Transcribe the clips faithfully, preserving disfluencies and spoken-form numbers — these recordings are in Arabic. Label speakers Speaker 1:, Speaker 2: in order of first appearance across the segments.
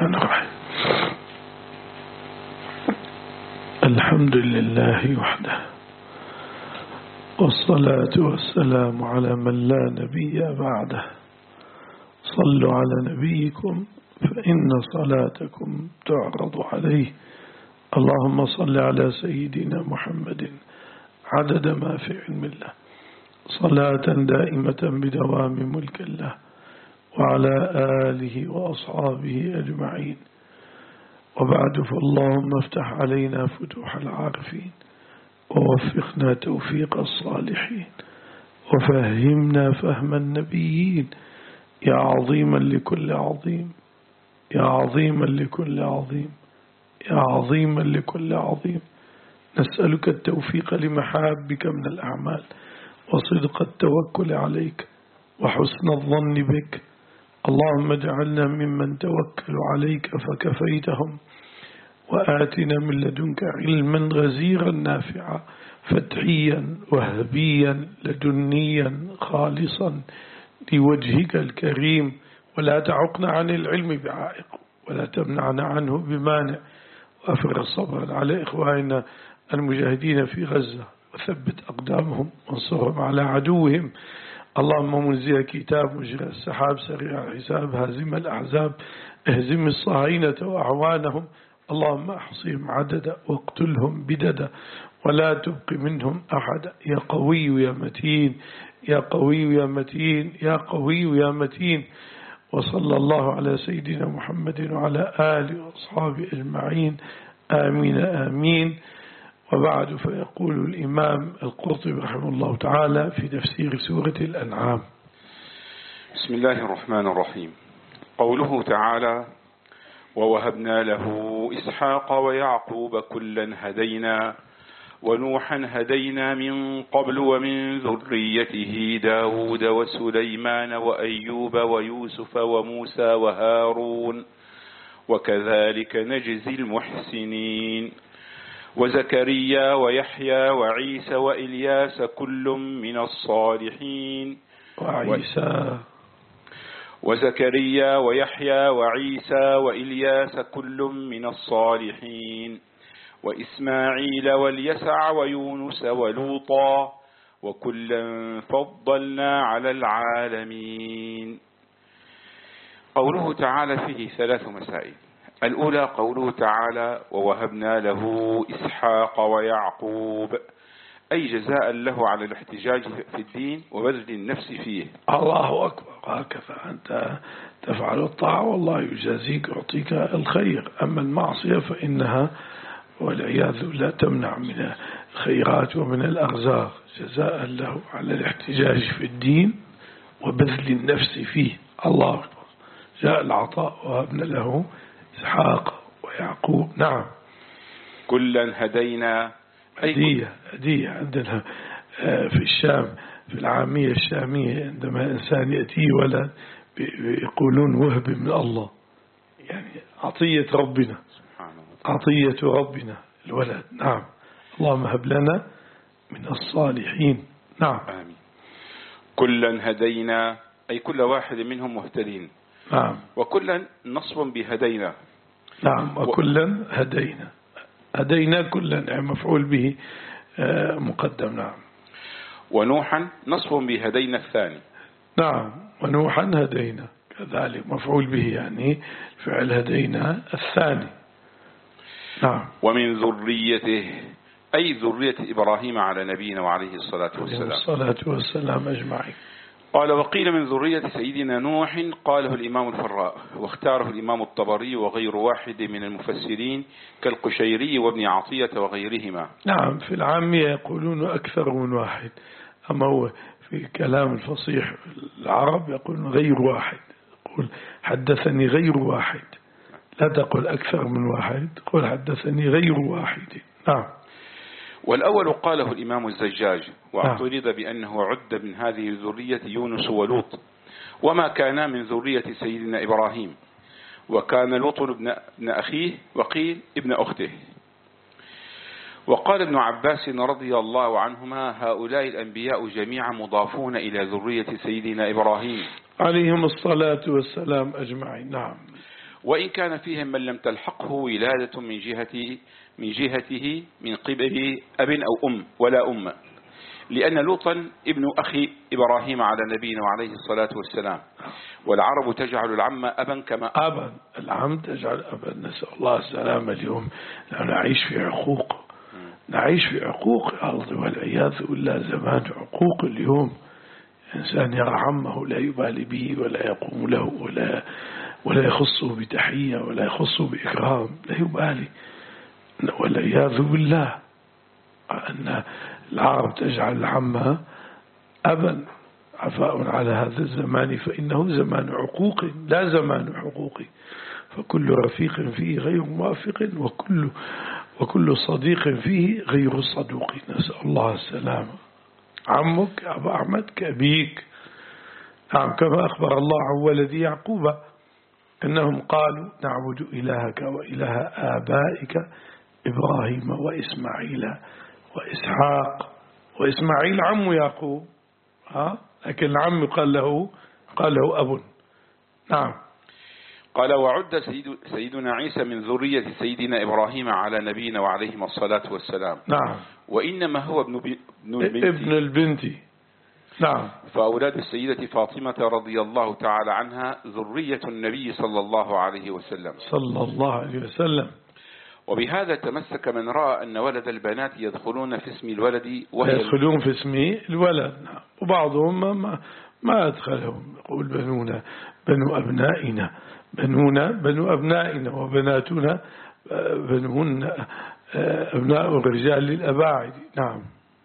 Speaker 1: الرحمن الرحيم. الحمد لله وحده، والصلاة والسلام على من لا نبي بعده. صلوا على نبيكم فإن صلاتكم تعرض عليه. اللهم صل على سيدنا محمد عدد ما في علم الله، صلاة دائمة بدوام ملك الله، وعلى آله وأصحابه أجمعين. وبعد، فاللهم افتح علينا فتوح العارفين، ووفقنا توفيق الصالحين، وفهمنا فهم النبيين، يا عظيما لكل عظيم، يا عظيما لكل عظيم، يا عظيما لكل عظيم. نسألك التوفيق لمحابك من الأعمال، وصدق التوكل عليك، وحسن الظن بك. اللهم اجعلنا ممن توكلوا عليك فكفيتهم، وآتنا من لدنك علما غزيرا نافعا فتحيا وهبيا لدنيا خالصا لوجهك الكريم، ولا تعقنا عن العلم بعائق، ولا تمنعنا عنه بمانع. وأفرغ صبرا على إخواننا المجاهدين في غزة، وثبت أقدامهم وانصرهم على عدوهم. اللهم منزل كتاب، مجرى السحاب، سريع الحساب، هازم الأحزاب، اهزم الصهاينة وأعوانهم. اللهم أحصيهم عددا واقتلهم بددا، ولا تبق منهم أحد. يا قوي يا متين، يا قوي يا متين، يا قوي يا متين. وصلى الله على سيدنا محمد وعلى آله وأصحابه أجمعين. آمين آمين. وبعد، فيقول الإمام القرطبي رحمه الله تعالى في تفسير سورة الأنعام:
Speaker 2: بسم الله الرحمن الرحيم. قوله تعالى: ووهبنا له إسحاق ويعقوب كلا هدينا ونوحا هدينا من قبل ومن ذريته داود وسليمان وأيوب ويوسف وموسى وهارون وكذلك نجزي المحسنين وزكريا ويحيى وعيسى وإلياس كل من الصالحين
Speaker 1: وعيسى
Speaker 2: وزكريا ويحيى وعيسى وإلياس كل من الصالحين وإسماعيل واليسع ويونس ولوطا وكلا فضلنا على العالمين. قوله تعالى فيه ثلاث مسائل. الأولى قوله تعالى: ووهبنا له إسحاق ويعقوب، أي جزاء له على الاحتجاج في الدين وبذل النفس فيه.
Speaker 1: الله أكبر. هكذا أنت تفعل الطاعة والله يجازيك ويعطيك الخير. أما المعصية فإنها والعياذ لا تمنع من الخيرات ومن الأرزاق. جزاء له على الاحتجاج في الدين وبذل النفس فيه. الله أكبر. جاء العطاء: وهبنا له إسحاق ويعقوب. نعم.
Speaker 2: كلا هدينا،
Speaker 1: هدية هدية عندنا في الشام في العامية الشامية، عندما إنسان يأتيه ولد يقولون وهب من الله، يعني عطية ربنا، عطية ربنا الولد. نعم. اللهم هب لنا من الصالحين. نعم.
Speaker 2: آمين. كلا هدينا، أي كل واحد منهم مهتدين.
Speaker 1: نعم.
Speaker 2: وكلا نصب بهدينا.
Speaker 1: نعم. وكلا هدينا، هدينا كلا، يعني مفعول به مقدم. نعم.
Speaker 2: ونوحا نصب بهدينا الثاني.
Speaker 1: نعم. ونوحا هدينا كذلك مفعول به، يعني فعل هدينا الثاني. نعم.
Speaker 2: ومن ذريته، أي ذرية إبراهيم على نبينا وعليه الصلاة والسلام
Speaker 1: الصلاة والسلام أجمعين.
Speaker 2: قال: وقيل من ذرية سيدنا نوح، قاله الإمام الفراء، واختاره الإمام الطبري وغير واحد من المفسرين كالقشيري وابن عطية وغيرهما.
Speaker 1: نعم. في العامية يقولون أكثر من واحد، أما هو في كلام الفصيح العرب يقولون غير واحد. يقول حدثني غير واحد، لا تقول أكثر من واحد، قل حدثني غير واحد. نعم.
Speaker 2: والأول قاله الإمام الزجاج، واعترض بأنه عد من هذه الذرية يونس ولوط، وما كان من ذرية سيدنا إبراهيم، وكان لوط ابن أخيه، وقيل ابن أخته. وقال ابن عباس رضي الله عنهما: هؤلاء الأنبياء جميعا مضافون إلى ذرية سيدنا إبراهيم
Speaker 1: عليهم الصلاة والسلام أجمعين. نعم.
Speaker 2: وإن كان فيهم من لم تلحقه ولادة من جهة من جهته من قبل أب أو أم ولا أم، لأن لوطا ابن أخي إبراهيم على نبينا وعليه الصلاة والسلام، والعرب تجعل العم أبا كما
Speaker 1: أبا، العم تجعل أبا، نسأل الله السلامة. اليوم نعيش في عقوق، نعيش في عقوق الأرض والعياذ بالله. زمان عقوق اليوم، إنسان يرى عمه لا يبالي به ولا يقوم له ولا ولا يخصه بتحية ولا يخصه بإكرام، لا يبالي، والعياذ بالله. أن العرب تجعل العم أبا. عفاء على هذا الزمان فإنه زمان عقوق لا زمان حقوق، فكل رفيق فيه غير موافق، وكل وكل صديق فيه غير صدوق، نسأل الله السلامة. عمك أبا أحمد كأبيك. نعم، كما أخبر الله عن ولد يعقوب أنهم قالوا نعبد إلهك وإله آبائك إبراهيم وإسماعيل وإسحاق. وإسماعيل عم يعقوب، ها، لكن العم قال له قال له أب. نعم.
Speaker 2: قال وعد سيد سيدنا عيسى من ذرية سيدنا إبراهيم على نبينا وعليهم الصلاة والسلام.
Speaker 1: نعم.
Speaker 2: وإنما هو ابن, ابن البنت.
Speaker 1: ابن البنت. نعم.
Speaker 2: فأولاد السيدة فاطمة رضي الله تعالى عنها ذرية النبي صلى الله عليه وسلم
Speaker 1: صلى الله عليه وسلم.
Speaker 2: وبهذا تمسك من رأى أن ولد البنات يدخلون في اسم الولد وهي
Speaker 1: يدخلون في اسم الولد. نعم. وبعضهم ما, ما أدخلهم، يقول بنونا بنو أبنائنا، بنونا بنو أبنائنا، وبناتنا بنون أبناء الرجال للأباعد. نعم.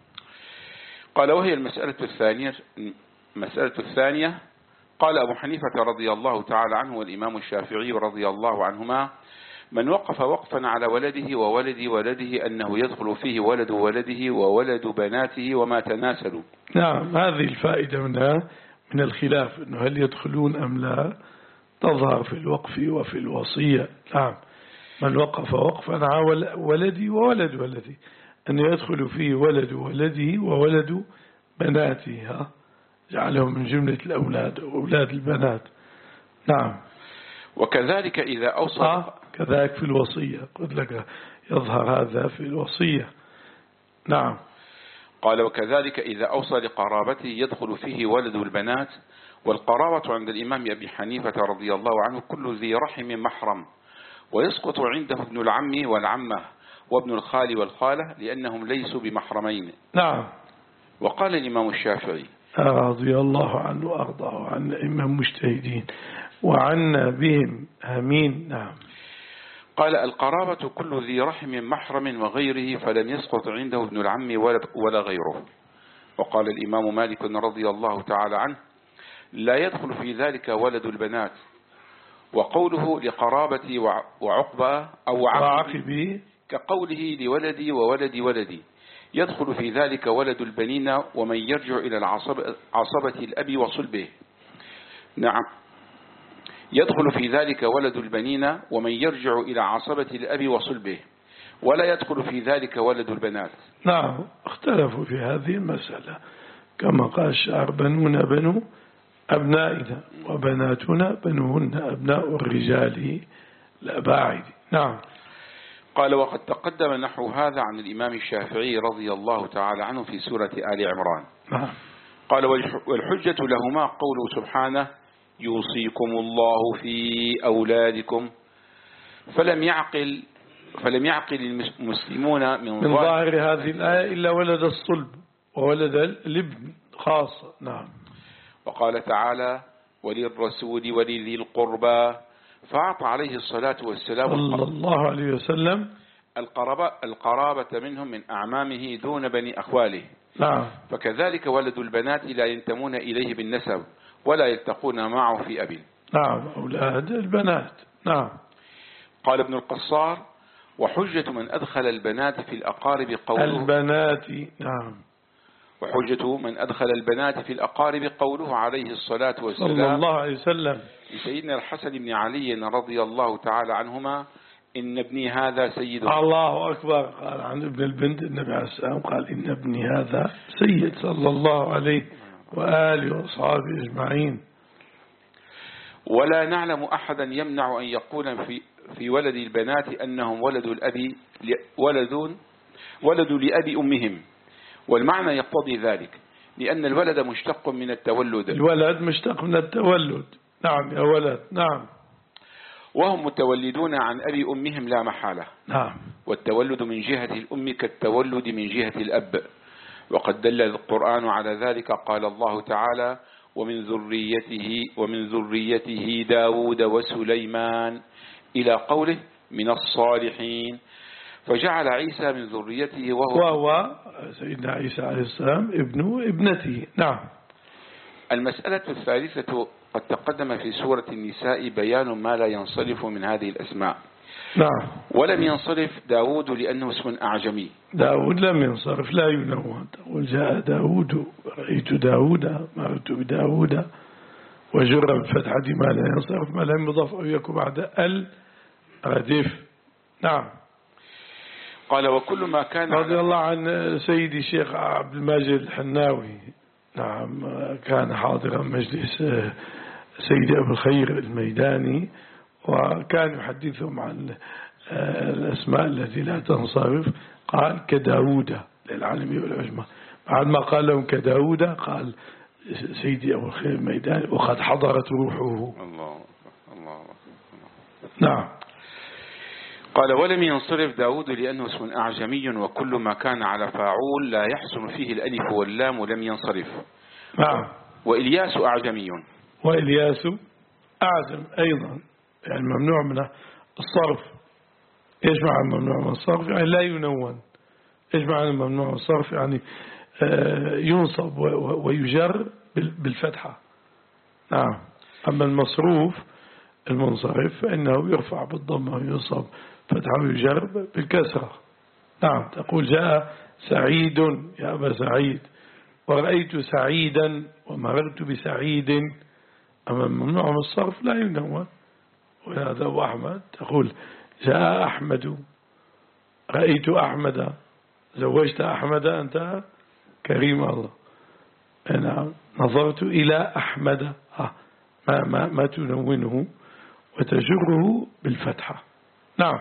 Speaker 2: قال وهي المسألة الثانية مسألة الثانية قال أبو حنيفة رضي الله تعالى عنه والإمام الشافعي رضي الله عنهما: من وقف وقفا على ولده وولد ولده أنه يدخل فيه ولد ولده وولد بناته وما تناسلوا.
Speaker 1: نعم، هذه الفائدة منها من الخلاف، أنه هل يدخلون أم لا، تظهر في الوقف وفي الوصية. نعم. من وقف وقفا على ولدي وولد ولدي أن يدخل فيه ولد ولده وولد بناته، جعلهم من جملة الأولاد وأولاد البنات. نعم.
Speaker 2: وكذلك إذا أوصى
Speaker 1: آه كذلك في الوصية، قلت لك يظهر هذا في الوصية. نعم.
Speaker 2: قال وكذلك إذا أوصى لقرابته يدخل فيه ولد البنات. والقرابة عند الإمام أبي حنيفة رضي الله عنه كل ذي رحم محرم، ويسقط عنده ابن العم والعمة وابن الخال والخالة لأنهم ليسوا بمحرمين.
Speaker 1: نعم.
Speaker 2: وقال الإمام الشافعي
Speaker 1: رضي الله عنه وأرضاه عن الإمام مجتهدين وعنا بهم آمين. نعم.
Speaker 2: قال القرابة كل ذي رحم محرم وغيره فلم يسقط عنده ابن العم ولا غيره. وقال الإمام مالك رضي الله تعالى عنه: لا يدخل في ذلك ولد البنات. وقوله لقرابتي وعقبة أو عقبي كقوله لولدي وولدي ولدي، يدخل في ذلك ولد البنين ومن يرجع إلى العصبة عصبة الأب وصلبه. نعم، يدخل في ذلك ولد البنين ومن يرجع إلى عصبة الأب وصلبه، ولا يدخل في ذلك ولد البنات.
Speaker 1: نعم، اختلفوا في هذه المسألة، كما قال الشاعر: بنونا بنو أبنائنا وبناتنا بنوهن أبناء الرجال الأباعد. نعم.
Speaker 2: قال وقد تقدم نحو هذا عن الإمام الشافعي رضي الله تعالى عنه في سورة آل عمران.
Speaker 1: نعم.
Speaker 2: قال والحجة لهما قوله سبحانه: يوصيكم الله في أولادكم. فلم يعقل فلم يعقل المسلمون من,
Speaker 1: من ظاهر هذه الآية إلا ولد الصلب وولد الابن خاصة. نعم.
Speaker 2: وقال تعالى: وللرسول ولذي القربى. فأعطى عليه الصلاة والسلام
Speaker 1: صلى الله عليه وسلم
Speaker 2: القرابة, القرابة منهم من أعمامه دون بني أخواله.
Speaker 1: نعم.
Speaker 2: فكذلك ولد البنات لا ينتمون إليه بالنسب ولا يلتقون معه في أب.
Speaker 1: نعم، أولاد البنات. نعم.
Speaker 2: قال ابن القصار: وحجة من أدخل البنات في الأقارب قوله
Speaker 1: البنات. نعم.
Speaker 2: وحجة من أدخل البنات في الأقارب قوله عليه الصلاة والسلام
Speaker 1: صلى الله عليه وسلم
Speaker 2: لسيدنا الحسن بن علي رضي الله تعالى عنهما: إن ابني هذا سيد.
Speaker 1: الله أكبر. قال عن ابن البنت النبي عليه السلام قال: إن ابني هذا سيد، صلى الله عليه وآله وصحبه أجمعين.
Speaker 2: ولا نعلم أحدا يمنع أن يقول في في ولد البنات أنهم ولد الأب ولد ولد لأب أمهم، والمعنى يقتضي ذلك لأن الولد مشتق من التولد.
Speaker 1: الولد مشتق من التولد، نعم يا ولد، نعم.
Speaker 2: وهم متولدون عن أبي أمهم لا محالة.
Speaker 1: نعم.
Speaker 2: والتولد من جهة الأم كالتولد من جهة الأب، وقد دل القرآن على ذلك. قال الله تعالى: ومن ذريته ومن ذريته داود وسليمان، إلى قوله من الصالحين، فجعل عيسى من ذريته وهو,
Speaker 1: وهو سيدنا عيسى عليه السلام ابن ابنته. نعم.
Speaker 2: المسألة الثالثة قد تقدم في سورة النساء بيان ما لا ينصرف من هذه الأسماء.
Speaker 1: نعم.
Speaker 2: ولم ينصرف داود لأنه اسم أعجمي.
Speaker 1: داود لم ينصرف، لا ينون. تقول جاء داود، رأيت داود، مررت بداود، وجر بالفتحة ما لا ينصرف ما لم يضاف أو يكون بعد ال رديف. نعم.
Speaker 2: قال: وكل ما كان
Speaker 1: رضي الله عن سيدي الشيخ عبد الماجد الحناوي، نعم، كان حاضرا مجلس سيدي أبو الخير الميداني، وكان يحدثهم عن الأسماء التي لا تنصرف. قال كداود للعالمي والعجمة، بعد ما قال لهم كداود قال سيدي أبو الخير الميداني وقد حضرت روحه.
Speaker 2: الله الله.
Speaker 1: نعم.
Speaker 2: قال: ولم ينصرف داود لأنه اسم أعجمي، وكل ما كان على فاعول لا يحسن فيه الألف واللام لم ينصرف.
Speaker 1: نعم.
Speaker 2: وإلياس أعجمي.
Speaker 1: وإلياس أعجم أيضا، يعني ممنوع من الصرف. إيش معنى ممنوع من الصرف؟ يعني لا ينون. إيش معنى ممنوع من الصرف؟ يعني ينصب ويجر بالفتحة. نعم. أما المصروف المنصرف فإنه يرفع بالضمة وينصب فتحة ويجر بالكسرة. نعم. تقول جاء سعيد يا أبا سعيد، ورأيت سعيدا ومررت بسعيد. أما ممنوع من الصرف لا ينون. وهذا هو أحمد، تقول جاء أحمد، رأيت أحمد، زوجت أحمد، أنت كريم الله. أنا نظرت إلى أحمد، ما, ما, ما تنونه وتجره بالفتحة. نعم.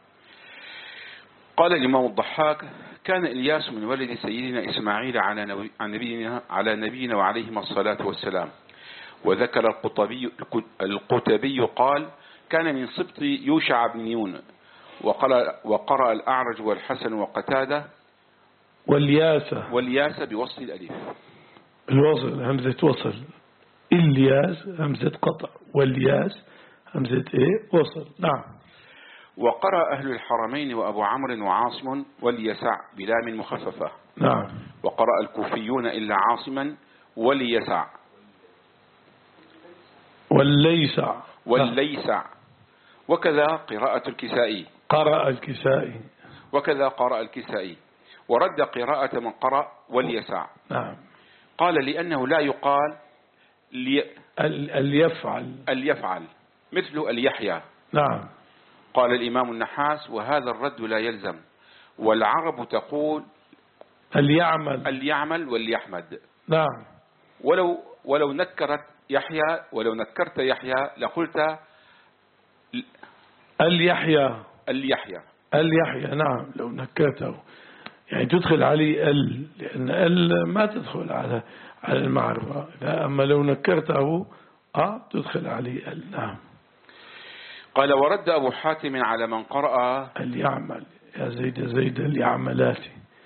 Speaker 2: قال الإمام الضحاك: كان إلياس من ولد سيدنا إسماعيل على نبي عن نبينا على نبينا وعليهما الصلاة والسلام. وذكر القطبي القتبي قال: كان من سبط يوشع بن نون. وقرأ, وقرأ الأعرج والحسن وقتادة
Speaker 1: والياسة
Speaker 2: والياسة بوصل الألف.
Speaker 1: الوصل همزة وصل. الياس همزة قطع، والياس همزة ايه وصل. نعم.
Speaker 2: وقرأ أهل الحرمين وأبو عمرو وعاصم واليسع بلام مخففة.
Speaker 1: نعم.
Speaker 2: وقرأ الكوفيون إلا عاصما واليسع
Speaker 1: والليسع
Speaker 2: والليسع. وكذا قراءة الكسائي.
Speaker 1: قرأ الكسائي.
Speaker 2: وكذا قرأ الكسائي ورد قراءة من قرأ واليسع.
Speaker 1: نعم.
Speaker 2: قال: لأنه لا يقال لي
Speaker 1: اليفعل
Speaker 2: اليفعل مثل اليحيى.
Speaker 1: نعم.
Speaker 2: قال الإمام النحاس: وهذا الرد لا يلزم، والعرب تقول
Speaker 1: اليعمل
Speaker 2: اليعمل واليحمد.
Speaker 1: نعم.
Speaker 2: ولو ولو نكرت يحيى ولو نكرت يحيى لقلت
Speaker 1: اليحيى
Speaker 2: اليحيى
Speaker 1: اليحيى. نعم. لو نكرته يعني تدخل عليه ال، لأن ال ما تدخل على على المعرفة. أما لو نكرته آه تدخل عليه ال. نعم.
Speaker 2: قال: ورد أبو حاتم على من قرأ
Speaker 1: اليعمل يا زيد زيد اليعملات،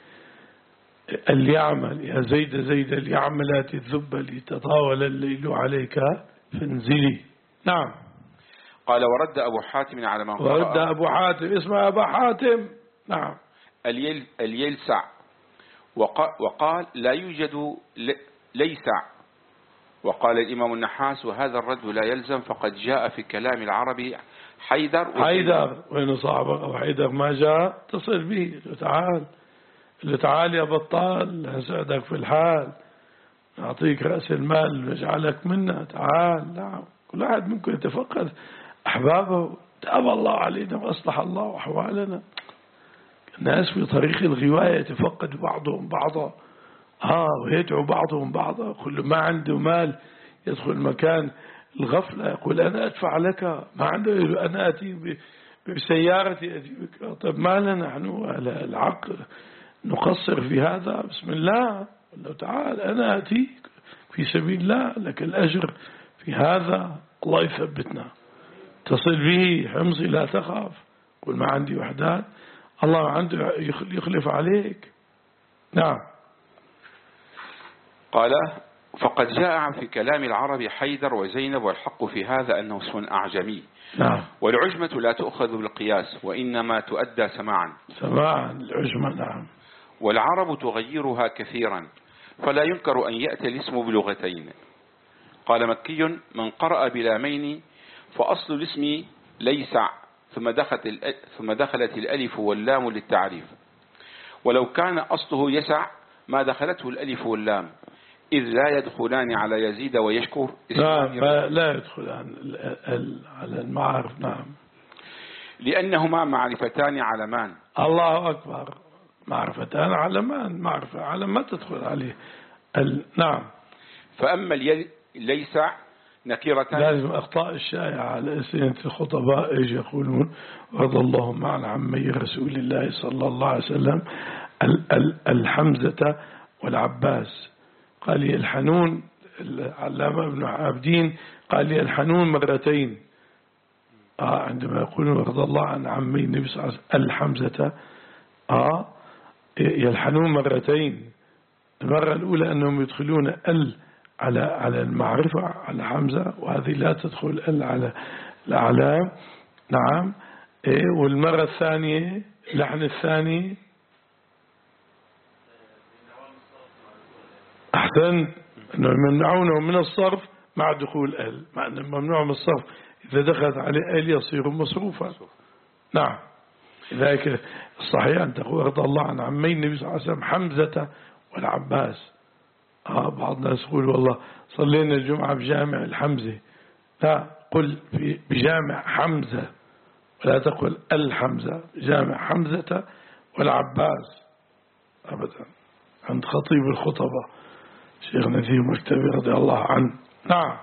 Speaker 1: اليعمل يا زيد زيد اليعملات الذب لتطاول الليل عليك فانزلي. نعم.
Speaker 2: قال: ورد أبو حاتم على من قرأ
Speaker 1: ورد أبو حاتم اسمه أبو حاتم. نعم.
Speaker 2: اليل اليلسع، وقال لا يوجد ليسع. وقال الإمام النحاس: وهذا الرد لا يلزم، فقد جاء في كلام العربي حيدر
Speaker 1: حيدر وين صعبة أو حيدر ما جاء تصل به. تعال اللي تعال يا بطال هسعدك في الحال، نعطيك رأس المال نجعلك منا. تعال. نعم. كل واحد منكم يتفقد أحبابه. تاب الله علينا وأصلح الله أحوالنا. الناس في طريق الغواية يتفقد بعضهم بعضا آه ويدعو بعضهم بعضا. كل ما عنده مال يدخل مكان الغفلة يقول أنا أدفع لك، ما عنده أنا أتي بسيارتي أتي بك. طيب ما لنا نحن على العقل نقصر في هذا؟ بسم الله، لو تعال أنا أتيك في سبيل الله لك الأجر في هذا، الله يثبتنا. تصل به حمصي لا تخاف، قل ما عندي وحدات، الله عنده يخلف عليك. نعم.
Speaker 2: قال فقد جاء في كلام العرب حيدر وزينب، والحق في هذا أنه اسم أعجمي.
Speaker 1: نعم.
Speaker 2: والعجمة لا تؤخذ بالقياس وإنما تؤدى سماعا.
Speaker 1: سماعا العجمة. نعم.
Speaker 2: والعرب تغيرها كثيرا، فلا ينكر أن يأتي الاسم بلغتين. قال مكي من قرأ بلامين فأصل الاسم ليسع، ثم دخلت ثم دخلت الألف واللام للتعريف، ولو كان أصله يسع ما دخلته الألف واللام، إذ لا يدخلان على يزيد ويشكر.
Speaker 1: لا, لا يدخلان على المعارف. نعم.
Speaker 2: لأنهما معرفتان علمان.
Speaker 1: الله أكبر. معرفتان علمان، معرفة علم ما تدخل عليه ال... نعم.
Speaker 2: فأما اليد ليسع نكرة.
Speaker 1: لازم أخطاء الشائعة على أسئلة الخطباء إيش يقولون رضى الله عن عمي رسول الله صلى الله عليه وسلم الحمزة والعباس. قال لي الحنون، العلامة ابن عابدين قال لي الحنون مرتين. آه عندما يقولون رضى الله عن عمي النبي صلى الله عليه وسلم الحمزة، آه يلحنون مرتين. المرة الأولى أنهم يدخلون ال على على المعرفة على حمزة، وهذه لا تدخل ال على الأعلام. نعم. إيه. والمرة الثانية لحن الثاني أحسن أنه يمنعونه من الصرف مع دخول ال، مع أنه ممنوع من الصرف إذا دخلت عليه ال يصير مصروفا. نعم. لذلك الصحيح أن تقول رضى الله عن عمي النبي صلى الله عليه وسلم حمزة والعباس. آه بعض الناس يقول والله صلينا الجمعة بجامع الحمزة، لا، قل في بجامع حمزة ولا تقل الحمزة، جامع حمزة والعباس أبدا. عند خطيب الخطبة شيخ نذير مكتبي رضي الله عنه. نعم.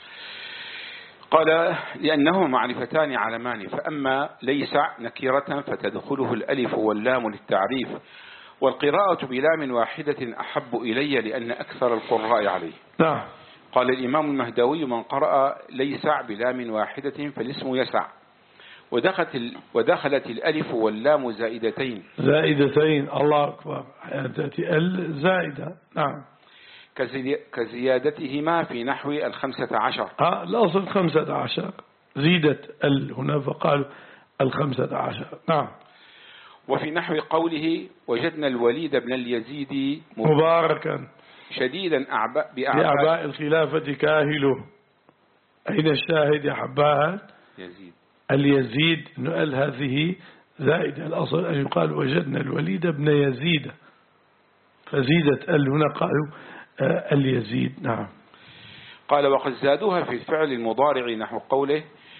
Speaker 2: قال لأنه معرفتان علمان، فأما ليسع نكرة فتدخله الألف واللام للتعريف، والقراءة بلام واحدة أحب إلي لأن أكثر القراء عليه.
Speaker 1: نعم.
Speaker 2: قال الإمام المهدوي من قرأ ليسع بلام واحدة فالاسم يسع، ودخلت, ودخلت الألف واللام زائدتين.
Speaker 1: زائدتين. الله أكبر. تأتي ال زائدة. نعم.
Speaker 2: كزيادتهما في نحو الخمسة عشر.
Speaker 1: آه الأصل خمسة عشر، زيدت ال هنا فقالوا الخمسة عشر. نعم.
Speaker 2: وفي نحو قوله وجدنا الوليد بن اليزيد
Speaker 1: مباركا
Speaker 2: شديدا أعباء
Speaker 1: بأعباء الخلافة كاهله. أين الشاهد يا حبان؟
Speaker 2: يزيد.
Speaker 1: اليزيد نقل هذه زائدة، الأصل أن يقال وجدنا الوليد بن يزيد، فزيدت ال هنا قالوا آه اليزيد. نعم.
Speaker 2: قال وقد زادوها في الفعل المضارع نحو قوله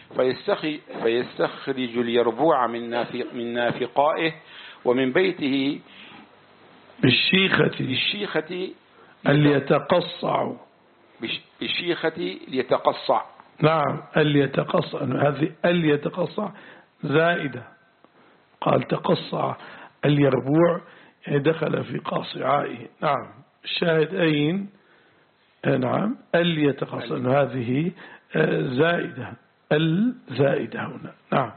Speaker 2: فيستخرج اليربوع من نافق من نافقائه ومن بيته
Speaker 1: بالشيخة
Speaker 2: بالشيخة
Speaker 1: اللي يتقصع
Speaker 2: بالشيخة ليتقصع.
Speaker 1: نعم. اللي يتقصع، هذه اللي يتقصع زائدة. قال تقصع اليربوع يعني دخل في قاصعائه. نعم. الشاهد أين؟ نعم. اللي يتقصع هذه زائدة، الزائدة هنا. نعم.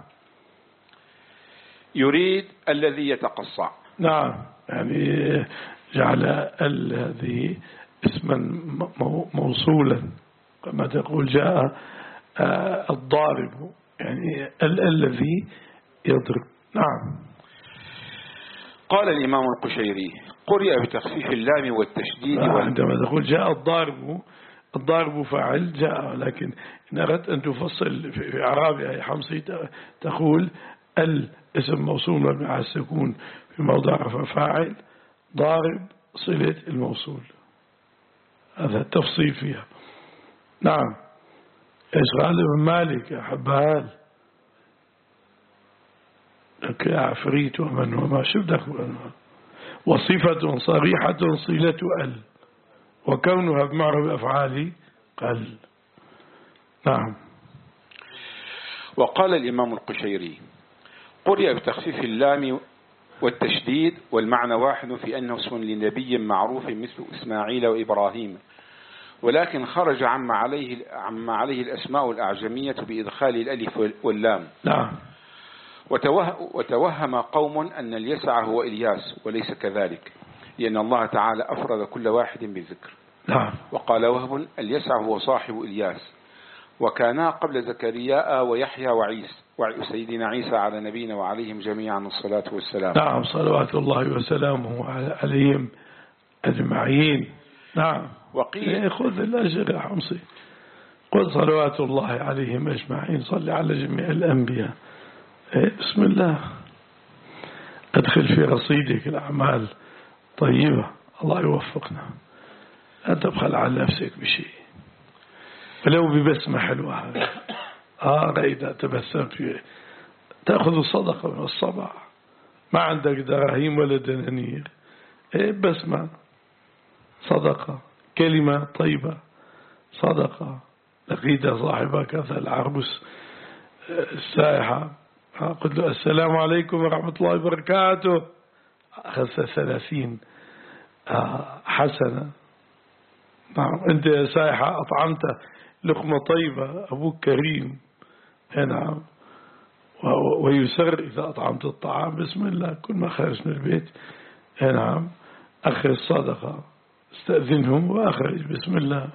Speaker 2: يريد الذي يتقصع.
Speaker 1: نعم. يعني جعل هذه اسما موصولا كما تقول جاء الضارب، يعني الذي يضرب. نعم.
Speaker 2: قال الإمام القشيري قرئ بتخفيف اللام والتشديد.
Speaker 1: عندما تقول جاء الضارب، الضارب فاعل جاء، لكن إن أردت أن تفصل في إعرابها يا حمصي تقول الاسم موصول مبني على السكون في موضع رفع فاعل، ضارب صلة الموصول. هذا التفصيل فيها. نعم. إيش غالب مالك يا حبال لك يا عفريت ومن وما شبدك وصفة صريحة صلة ال وكونها بمعرب أفعالي قل. نعم.
Speaker 2: وقال الإمام القشيري: قرئ بتخفيف اللام والتشديد والمعنى واحد في أنه اسم لنبي معروف مثل إسماعيل وإبراهيم، ولكن خرج عما عليه, عما عليه الأسماء الأعجمية بإدخال الألف واللام.
Speaker 1: نعم.
Speaker 2: وتوه وتوهم قوم أن اليسع هو إلياس، وليس كذلك، لأن الله تعالى أفرد كل واحد بالذكر.
Speaker 1: نعم.
Speaker 2: وقال وهب: اليسع هو صاحب إلياس، وكانا قبل زكريا ويحيى وعيسى وسيدنا عيسى على نبينا وعليهم جميعا الصلاة والسلام.
Speaker 1: نعم، صلوات الله وسلامه عليهم أجمعين. نعم.
Speaker 2: وقيل:
Speaker 1: خذ الأجر يا حمصي، قل صلوات الله عليهم أجمعين، صل على جميع الأنبياء. بسم الله، أدخل في رصيدك الأعمال طيبة، الله يوفقنا. لا تبخل على نفسك بشيء، ولو ببسمة حلوة. هذا آه إذا تبسمت فيه تأخذ الصدقة من الصباح، ما عندك دراهم ولا دنانير، إيه بسمة صدقة، كلمة طيبة صدقة. لقيت صاحبك كذا العربس السائحة، قلت له السلام عليكم ورحمة الله وبركاته، أخذ ثلاثين حسنة. نعم. أنت يا سائحة أطعمت لقمة طيبة، أبوك كريم. نعم. ويسر إذا أطعمت الطعام بسم الله، كل ما خرج من البيت نعم أخرج الصدقة، استأذنهم وأخرج بسم الله.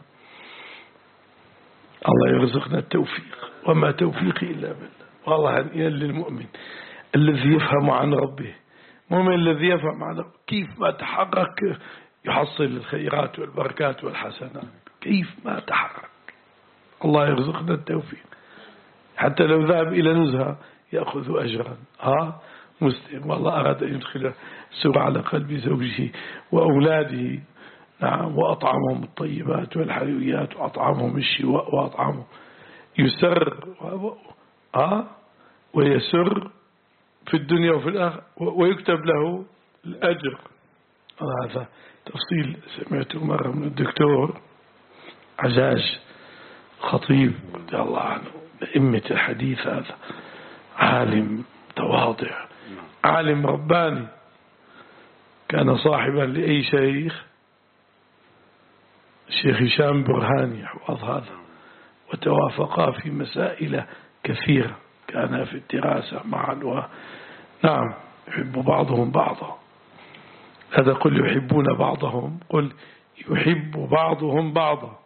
Speaker 1: الله يرزقنا التوفيق، وما توفيقي إلا بالله. والله هنيئا للمؤمن الذي يفهم عن ربه، المؤمن الذي يفهم عن ربه كيف ما تحرك يحصل الخيرات والبركات والحسنات، كيف ما تحرك. الله يرزقنا التوفيق. حتى لو ذهب إلى نزهة يأخذ أجرا. ها مسلم والله أراد أن يدخل سر على قلب زوجه وأولاده. نعم. وأطعمهم الطيبات والحلويات، وأطعمهم الشواء، وأطعمهم يسر ها ويسر في الدنيا وفي الآخرة، ويكتب له الأجر. هذا تفصيل سمعته مرة من الدكتور عجاج خطيب رضي الله عنه، أئمة الحديث. هذا عالم تواضع، عالم رباني، كان صاحبا لأي شيخ، الشيخ هشام برهاني حفظ هذا، وتوافقا في مسائل كثيرة، كان في الدراسة معا. و... نعم. يحب بعضهم بعضا. هذا قل يحبون بعضهم، قل يحب بعضهم بعضا.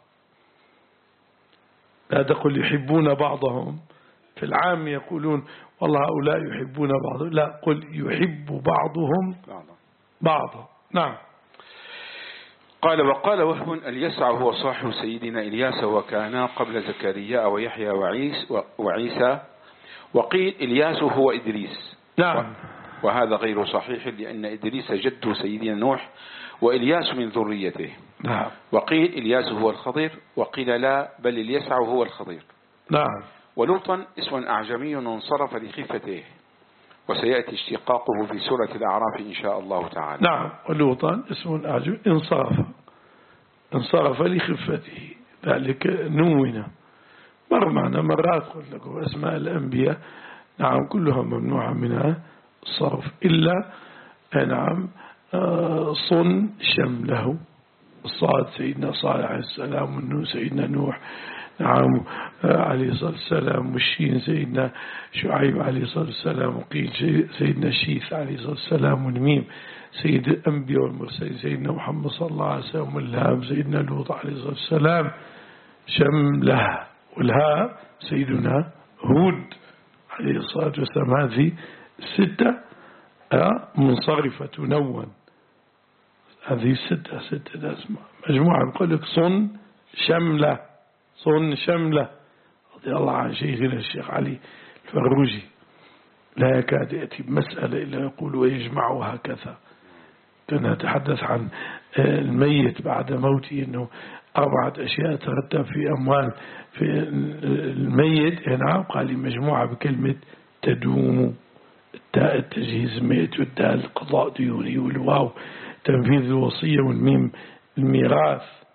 Speaker 1: لا تقل يحبون بعضهم، في العام يقولون والله هؤلاء يحبون بعضهم، لا، قل يحب بعضهم بعضا. نعم.
Speaker 2: قال: وقال وهب: اليسع هو صاحب سيدنا إلياس، وكانا قبل زكريا ويحيى وعيس وعيسى. وقيل إلياس هو إدريس.
Speaker 1: نعم.
Speaker 2: وهذا غير صحيح، لأن إدريس جد سيدنا نوح، وإلياس من ذريته.
Speaker 1: نعم.
Speaker 2: وقيل إلياس هو الخضر، وقيل لا، بل اليسع هو الخضر.
Speaker 1: نعم.
Speaker 2: ولوطا اسم أعجمي انصرف لخفته، وسيأتي اشتقاقه في سورة الأعراف إن شاء الله تعالى.
Speaker 1: نعم. ولوطا اسم أعجمي انصرف انصرف لخفته، ذلك نون. مر معنا مرات قلت لكم أسماء الأنبياء نعم كلها ممنوعة منها الصرف، إلا نعم صن شمله، الصاد سيدنا صالح عليه السلام، والنون سيدنا نوح نعم عليه الصلاة والسلام، والشين سيدنا شعيب عليه الصلاة والسلام، وقيل سيدنا شيث عليه الصلاة والسلام، والميم سيد الأنبياء والمرسلين سيدنا محمد صلى الله عليه وسلم، واللام سيدنا لوط عليه الصلاة والسلام شمله، والهاء سيدنا هود عليه الصلاة والسلام. هذه ستة منصرفة تنون، هذه ستة ستة أسماء مجموعة. نقول لك صن شملة، صن شملة رضي الله عن شيخنا الشيخ علي الفروجي، لا يكاد يأتي بمسألة إلا يقول ويجمعها هكذا. كنا نتحدث عن الميت بعد موته أنه أربعة أشياء ترتب في أموال في الميت هنا، قال مجموعة بكلمة تدوم، التاء التجهيز الميت، والدال قضاء ديوني، والواو تنفيذ الوصية، والميم الميراث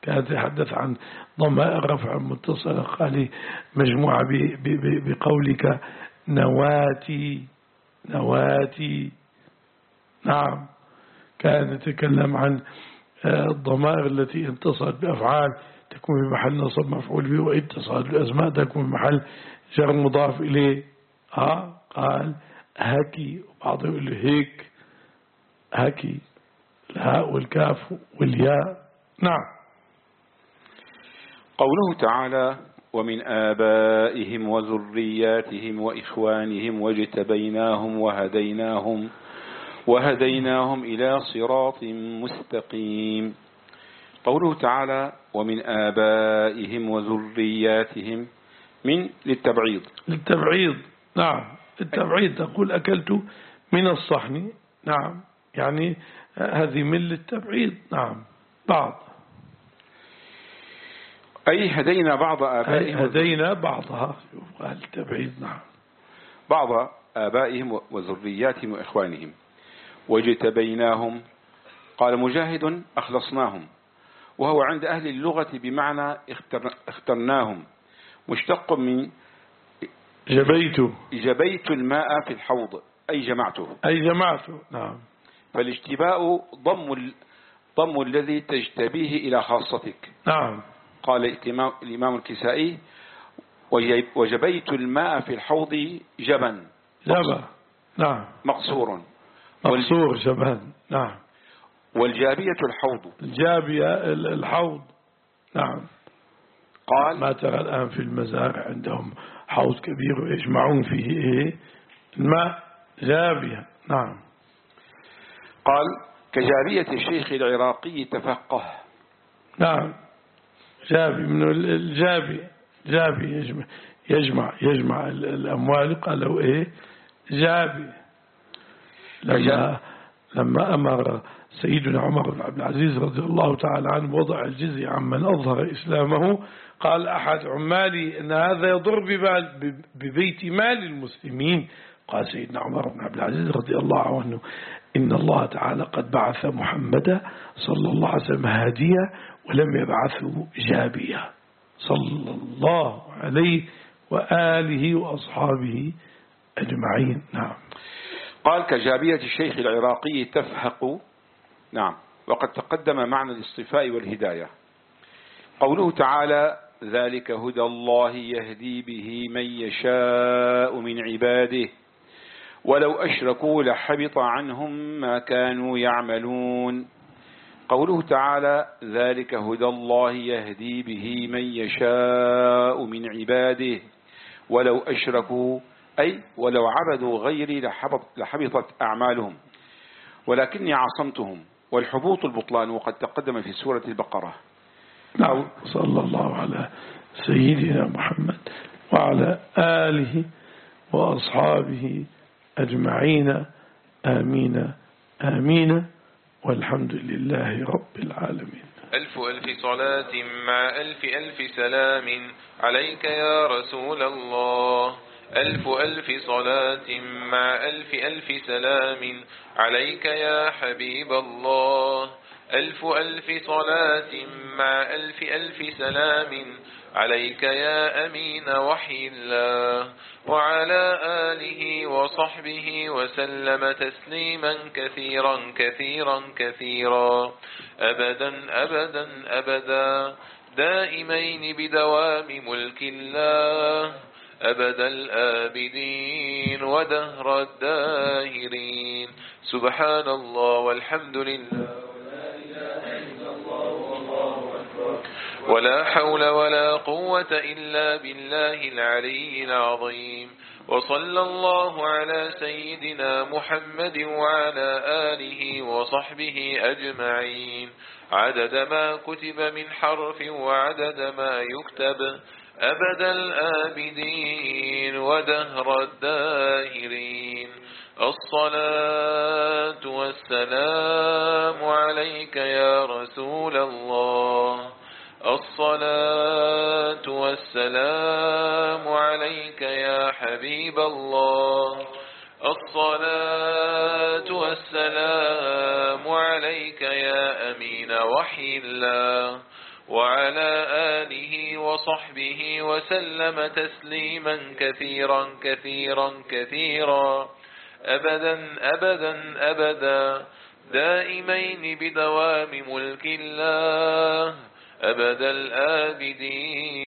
Speaker 1: كانت يتحدث عن ضمائر رفع متصلة، قال مجموعة بقولك نواتي نواتي. نعم. كان يتكلم عن الضمائر التي انتصلت بأفعال تكون في محل نصب مفعول به، واتصال بالأسماء تكون في محل جر مضاف إليه. ها قال هكي، وبعضهم يقول هيك، هكي الهاء والكاف والياء. نعم.
Speaker 2: قوله تعالى ومن آبائهم وذرياتهم وإخوانهم واجتبيناهم وهديناهم وهديناهم إلى صراط مستقيم. قوله تعالى ومن آبائهم وذرياتهم من للتبعيض
Speaker 1: للتبعيض. نعم للتبعيض، تقول أكلت من الصحن. نعم يعني هذه من للتبعيض. نعم بعض،
Speaker 2: أي هدينا بعض آبائهم،
Speaker 1: هدينا بعضها التبعيض. نعم
Speaker 2: بعض آبائهم وذرياتهم وإخوانهم. واجتبيناهم قال مجاهد أخلصناهم، وهو عند أهل اللغة بمعنى اخترناهم، مشتق من
Speaker 1: جبيت
Speaker 2: جبيت الماء في الحوض أي جمعته
Speaker 1: أي جمعته. نعم.
Speaker 2: فالاجتباء ضم ضم الذي تجتبيه إلى خاصتك.
Speaker 1: نعم.
Speaker 2: قال الإمام الكسائي وجبيت الماء في الحوض جبن
Speaker 1: جبن. نعم
Speaker 2: مقصور
Speaker 1: مقصور جبن. نعم.
Speaker 2: والجابية الحوض،
Speaker 1: الجابية الحوض. نعم.
Speaker 2: قال
Speaker 1: ما ترى الآن في المزارع عندهم حوض كبير ويجمعون فيه إيه الماء، جابية. نعم.
Speaker 2: قال كجابية الشيخ العراقي تفقه.
Speaker 1: نعم جابي من الجابي، جابي يجمع يجمع, يجمع الأموال، قالوا إيه جابي. لما, لما أمر سيدنا عمر بن عبد العزيز رضي الله تعالى عنه وضع الجزية عمن أظهر إسلامه، قال أحد عمالي أن هذا يضر ببيت مال المسلمين. قال سيدنا عمر بن عبد العزيز رضي الله عنه إن الله تعالى قد بعث محمدا صلى الله عليه وسلم هاديا ولم يبعثه جابيا صلى الله عليه وآله وأصحابه أجمعين. نعم.
Speaker 2: قال كجابية الشيخ العراقي تفهق. نعم. وقد تقدم معنى الاصطفاء والهداية. قوله تعالى ذلك هدى الله يهدي به من يشاء من عباده ولو أشركوا لحبط عنهم ما كانوا يعملون. قوله تعالى ذلك هدى الله يهدي به من يشاء من عباده ولو أشركوا أي ولو عبدوا غيري لحبط لحبطت أعمالهم ولكني عصمتهم. والحبوط البطلان، وقد تقدم في سورة البقرة.
Speaker 1: نعم. صلى الله على سيدنا محمد وعلى آله وأصحابه أجمعين. آمين آمين والحمد لله رب العالمين.
Speaker 3: ألف ألف صلاة مع ألف ألف سلام عليك يا رسول الله. ألف ألف صلاة مع ألف ألف سلام عليك يا حبيب الله. ألف ألف صلاة مع ألف ألف سلام عليك يا أمين وحي الله وعلى آله وصحبه وسلم تسليما كثيرا كثيرا كثيرا أبدا أبدا أبدا دائمين بدوام ملك الله أبد الآبدين ودهر الداهرين. سبحان الله والحمد لله ولا حول ولا قوة إلا بالله العلي العظيم. وصلى الله على سيدنا محمد وعلى آله وصحبه أجمعين عدد ما كتب من حرف وعدد ما يكتب أبد الآبدين ودهر الداهرين. الصلاة والسلام عليك يا رسول الله. الصلاة والسلام عليك يا حبيب الله. الصلاة والسلام عليك يا أمين وحي الله وعلى آله وصحبه وسلم تسليما كثيرا كثيرا كثيرا أبدا أبدا أبدا دائمين بدوام ملك الله أبد الآبدين.